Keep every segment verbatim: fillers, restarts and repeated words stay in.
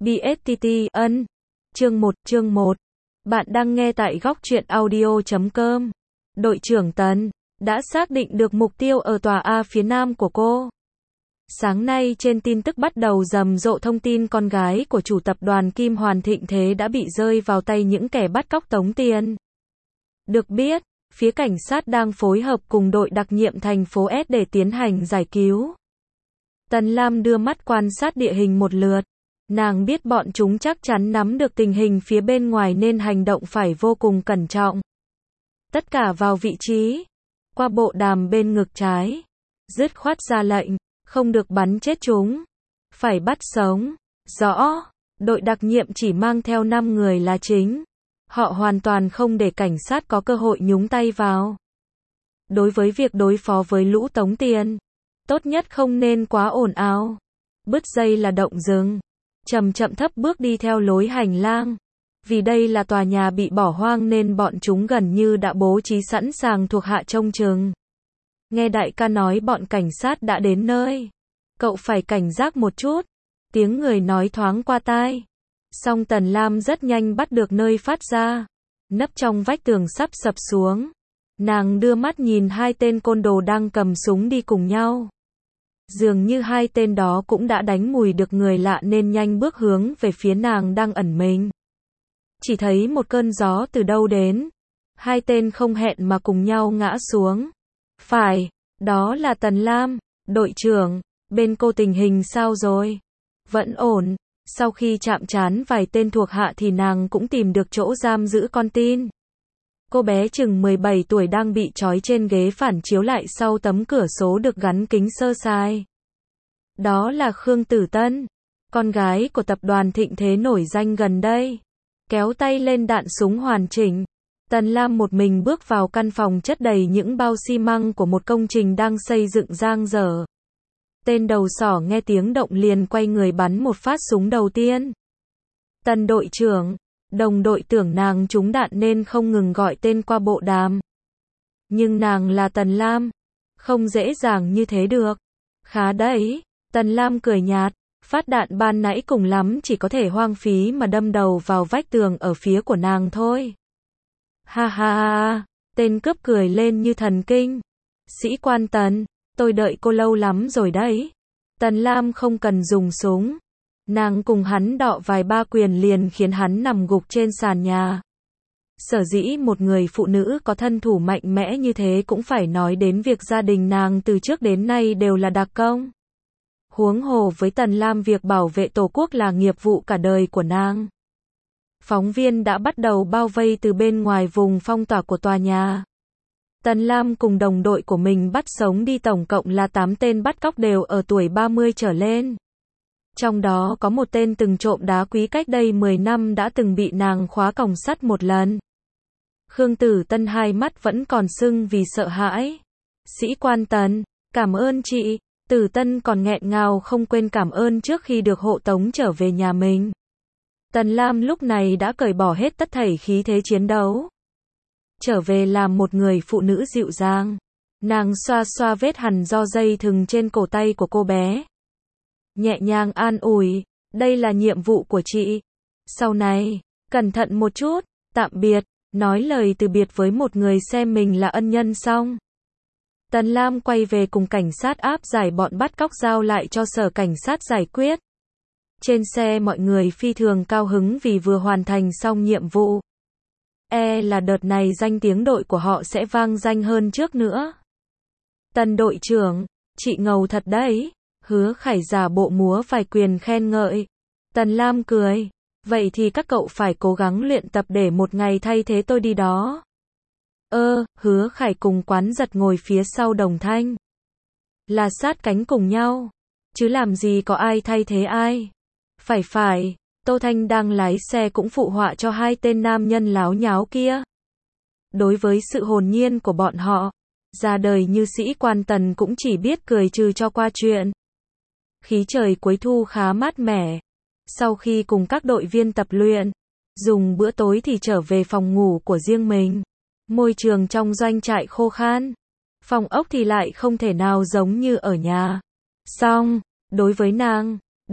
bê ét tê tê, ân. Chương một, chương một. Bạn đang nghe tại góc truyện audio chấm com. Đội trưởng Tần đã xác định được mục tiêu ở tòa A phía nam của cô. Sáng nay trên tin tức bắt đầu rầm rộ thông tin con gái của chủ tập đoàn Kim Hoàn Thịnh Thế đã bị rơi vào tay những kẻ bắt cóc tống tiền. Được biết, phía cảnh sát đang phối hợp cùng đội đặc nhiệm thành phố S để tiến hành giải cứu. Tần Lam đưa mắt quan sát địa hình một lượt. Nàng biết bọn chúng chắc chắn nắm được tình hình phía bên ngoài nên hành động phải vô cùng cẩn trọng. Tất cả vào vị trí. Qua bộ đàm bên ngực trái. Dứt khoát ra lệnh, không được bắn chết chúng. Phải bắt sống. Rõ, đội đặc nhiệm chỉ mang theo năm người là chính. Họ hoàn toàn không để cảnh sát có cơ hội nhúng tay vào. Đối với việc đối phó với lũ tống tiền, tốt nhất không nên quá ồn ào. Bứt dây là động dừng. Chậm chậm thấp bước đi theo lối hành lang. Vì đây là tòa nhà bị bỏ hoang nên bọn chúng gần như đã bố trí sẵn sàng thuộc hạ trông chừng. Nghe đại ca nói bọn cảnh sát đã đến nơi. Cậu phải cảnh giác một chút. Tiếng người nói thoáng qua tai. Song Tần Lam rất nhanh bắt được nơi phát ra. Nấp trong vách tường sắp sập xuống. Nàng đưa mắt nhìn hai tên côn đồ đang cầm súng đi cùng nhau. Dường như hai tên đó cũng đã đánh mùi được người lạ nên nhanh bước hướng về phía nàng đang ẩn mình. Chỉ thấy một cơn gió từ đâu đến. Hai tên không hẹn mà cùng nhau ngã xuống. Phải, đó là Tần Lam, đội trưởng, bên cô tình hình sao rồi? Vẫn ổn, sau khi chạm trán vài tên thuộc hạ thì nàng cũng tìm được chỗ giam giữ con tin. Cô bé chừng mười bảy tuổi đang bị trói trên ghế phản chiếu lại sau tấm cửa sổ được gắn kính sơ sài. Đó là Khương Tử Tân, con gái của tập đoàn Thịnh Thế nổi danh gần đây. Kéo tay lên đạn súng hoàn chỉnh. Tần Lam một mình bước vào căn phòng chất đầy những bao xi măng của một công trình đang xây dựng dang dở. Tên đầu sỏ nghe tiếng động liền quay người bắn một phát súng đầu tiên. Tần đội trưởng, đồng đội tưởng nàng trúng đạn nên không ngừng gọi tên qua bộ đàm. Nhưng nàng là Tần Lam, không dễ dàng như thế được. Khá đấy, Tần Lam cười nhạt, phát đạn ban nãy cùng lắm chỉ có thể hoang phí mà đâm đầu vào vách tường ở phía của nàng thôi. Ha ha ha, tên cướp cười lên như thần kinh. Sĩ quan Tần, tôi đợi cô lâu lắm rồi đấy. Tần Lam không cần dùng súng. Nàng cùng hắn đọ vài ba quyền liền khiến hắn nằm gục trên sàn nhà. Sở dĩ một người phụ nữ có thân thủ mạnh mẽ như thế cũng phải nói đến việc gia đình nàng từ trước đến nay đều là đặc công. Huống hồ với Tần Lam việc bảo vệ Tổ quốc là nghiệp vụ cả đời của nàng. Phóng viên đã bắt đầu bao vây từ bên ngoài vùng phong tỏa của tòa nhà. Tần Lam cùng đồng đội của mình bắt sống đi tổng cộng là tám tên bắt cóc đều ở tuổi ba mươi trở lên. Trong đó có một tên từng trộm đá quý cách đây mười năm đã từng bị nàng khóa còng sắt một lần. Khương Tử Tân hai mắt vẫn còn sưng vì sợ hãi. Sĩ quan Tần, cảm ơn chị. Tử Tân còn nghẹn ngào không quên cảm ơn trước khi được hộ tống trở về nhà mình. Tần Lam lúc này đã cởi bỏ hết tất thảy khí thế chiến đấu. Trở về làm một người phụ nữ dịu dàng. Nàng xoa xoa vết hằn do dây thừng trên cổ tay của cô bé. Nhẹ nhàng an ủi, đây là nhiệm vụ của chị. Sau này, cẩn thận một chút, tạm biệt, nói lời từ biệt với một người xem mình là ân nhân xong. Tần Lam quay về cùng cảnh sát áp giải bọn bắt cóc giao lại cho sở cảnh sát giải quyết. Trên xe mọi người phi thường cao hứng vì vừa hoàn thành xong nhiệm vụ. E là đợt này danh tiếng đội của họ sẽ vang danh hơn trước nữa. Tần đội trưởng, chị ngầu thật đấy. Hứa Khải giả bộ múa vài quyền khen ngợi. Tần Lam cười. Vậy thì các cậu phải cố gắng luyện tập để một ngày thay thế tôi đi đó. Ơ, Hứa Khải cùng Quán Giật ngồi phía sau Đồng Thanh. Là sát cánh cùng nhau. Chứ làm gì có ai thay thế ai. Phải phải, Tô Thanh đang lái xe cũng phụ họa cho hai tên nam nhân láo nháo kia. Đối với sự hồn nhiên của bọn họ, ra đời như sĩ quan Tần cũng chỉ biết cười trừ cho qua chuyện. Khí trời cuối thu khá mát mẻ. Sau khi cùng các đội viên tập luyện, dùng bữa tối thì trở về phòng ngủ của riêng mình. Môi trường trong doanh trại khô khan. Phòng ốc thì lại không thể nào giống như ở nhà. Song, đối với nàng,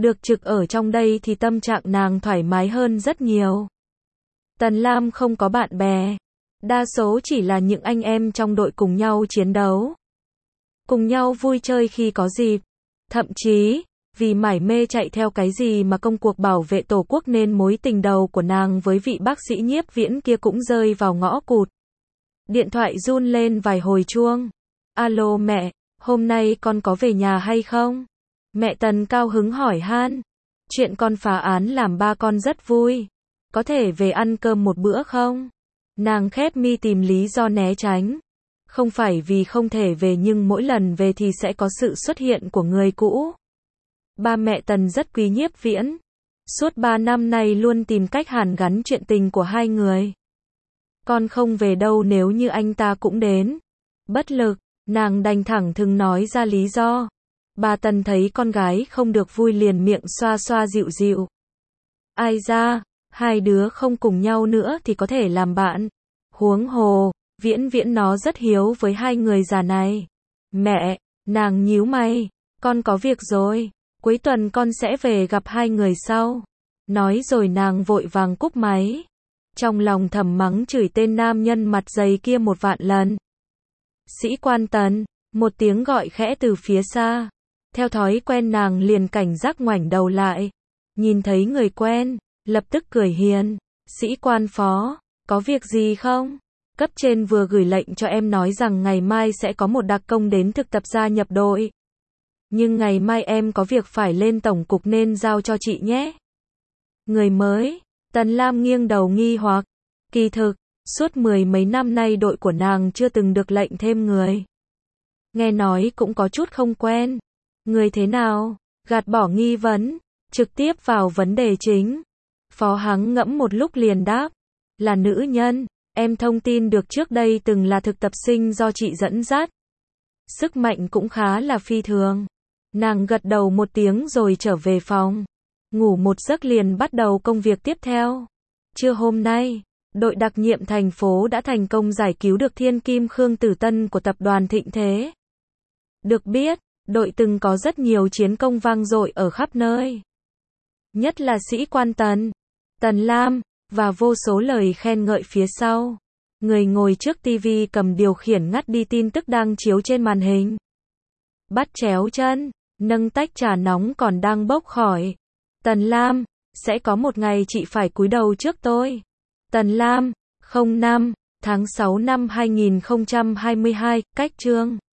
Được trực ở trong đây thì tâm trạng nàng thoải mái hơn rất nhiều. Tần Lam không có bạn bè. Đa số chỉ là những anh em trong đội cùng nhau chiến đấu. Cùng nhau vui chơi khi có dịp. Thậm chí, vì mải mê chạy theo cái gì mà công cuộc bảo vệ tổ quốc nên mối tình đầu của nàng với vị bác sĩ Nhiếp Viễn kia cũng rơi vào ngõ cụt. Điện thoại run lên vài hồi chuông. Alo mẹ, hôm nay con có về nhà hay không? Mẹ Tần cao hứng hỏi han. Chuyện con phá án làm ba con rất vui. Có thể về ăn cơm một bữa không? Nàng khép mi tìm lý do né tránh. Không phải vì không thể về nhưng mỗi lần về thì sẽ có sự xuất hiện của người cũ. Ba mẹ Tần rất quý Nhiếp Viễn. Suốt ba năm nay luôn tìm cách hàn gắn chuyện tình của hai người. Con không về đâu nếu như anh ta cũng đến. Bất lực, nàng đành thẳng thừng nói ra lý do. Bà Tần thấy con gái không được vui liền miệng xoa xoa dịu dịu. Ai ra, hai đứa không cùng nhau nữa thì có thể làm bạn. Huống hồ, Viễn Viễn nó rất hiếu với hai người già này. Mẹ, nàng nhíu mày, con có việc rồi, cuối tuần con sẽ về gặp hai người sau. Nói rồi nàng vội vàng cúp máy. Trong lòng thầm mắng chửi tên nam nhân mặt dày kia một vạn lần. Sĩ quan Tần, một tiếng gọi khẽ từ phía xa. Theo thói quen nàng liền cảnh giác ngoảnh đầu lại. Nhìn thấy người quen, lập tức cười hiền. Sĩ quan Phó, có việc gì không? Cấp trên vừa gửi lệnh cho em nói rằng ngày mai sẽ có một đặc công đến thực tập gia nhập đội. Nhưng ngày mai em có việc phải lên tổng cục nên giao cho chị nhé. Người mới, Tần Lam nghiêng đầu nghi hoặc. Kỳ thực, suốt mười mấy năm nay đội của nàng chưa từng được lệnh thêm người. Nghe nói cũng có chút không quen. Người thế nào? Gạt bỏ nghi vấn, trực tiếp vào vấn đề chính. Phó Hắng ngẫm một lúc liền đáp. Là nữ nhân, em thông tin được trước đây từng là thực tập sinh do chị dẫn dắt. Sức mạnh cũng khá là phi thường. Nàng gật đầu một tiếng rồi trở về phòng. Ngủ một giấc liền bắt đầu công việc tiếp theo. Trưa hôm nay, đội đặc nhiệm thành phố đã thành công giải cứu được Thiên Kim Khương Tử Tân của tập đoàn Thịnh Thế. Được biết, đội từng có rất nhiều chiến công vang dội ở khắp nơi. Nhất là sĩ quan Tần, Tần Lam, và vô số lời khen ngợi phía sau. Người ngồi trước tivi cầm điều khiển ngắt đi tin tức đang chiếu trên màn hình. Bắt chéo chân, nâng tách trà nóng còn đang bốc khỏi. Tần Lam, sẽ có một ngày chị phải cúi đầu trước tôi. Tần Lam, không năm, tháng sáu năm hai nghìn không trăm hai mươi hai, cách chương.